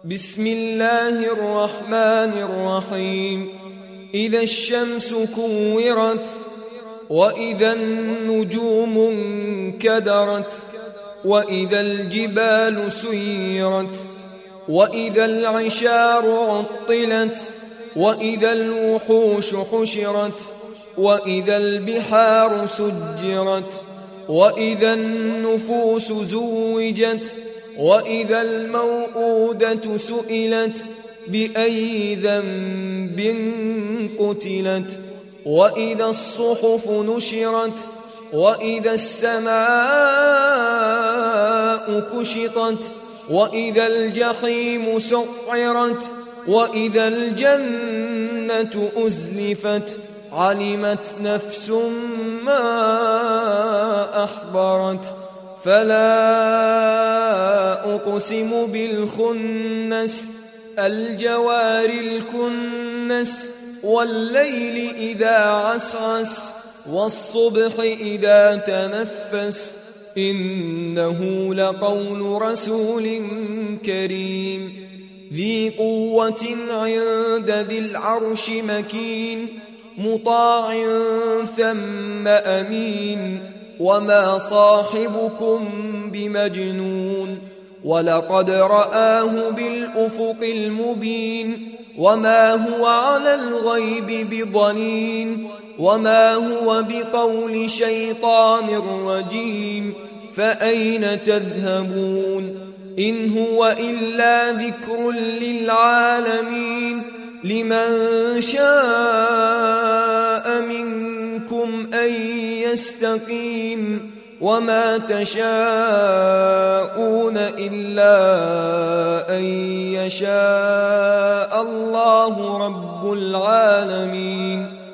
بسم الله الرحمن الرحيم إذا الشمس كورت وإذا النجوم انكدرت وإذا الجبال سيرت وإذا العشار عطلت وإذا الوحوش حشرت وإذا البحار سجرت وإذا النفوس زوجت وإذا الموءودة سئلت بأي ذنب قتلت وإذا الصحف نشرت وإذا السماء كشطت وإذا الجحيم سعرت وإذا الجنة أزلفت علمت نفس ما أحضرت فلا أقسم بالخنس الجوار الكنس والليل إذا عسعس والصبح إذا تنفس إنه لقول رسول كريم ذي قوة عند ذي العرش مكين مطاع ثم أمين وما صاحبكم بمجنون ولقد رآه بالأفق المبين وما هو على الغيب بضنين وما هو بقول شيطان رجيم فأين تذهبون إن هو إلا ذكر للعالمين لمن شاء منكم أن يستقيم وما تشاءون إلا أن يشاء الله رب العالمين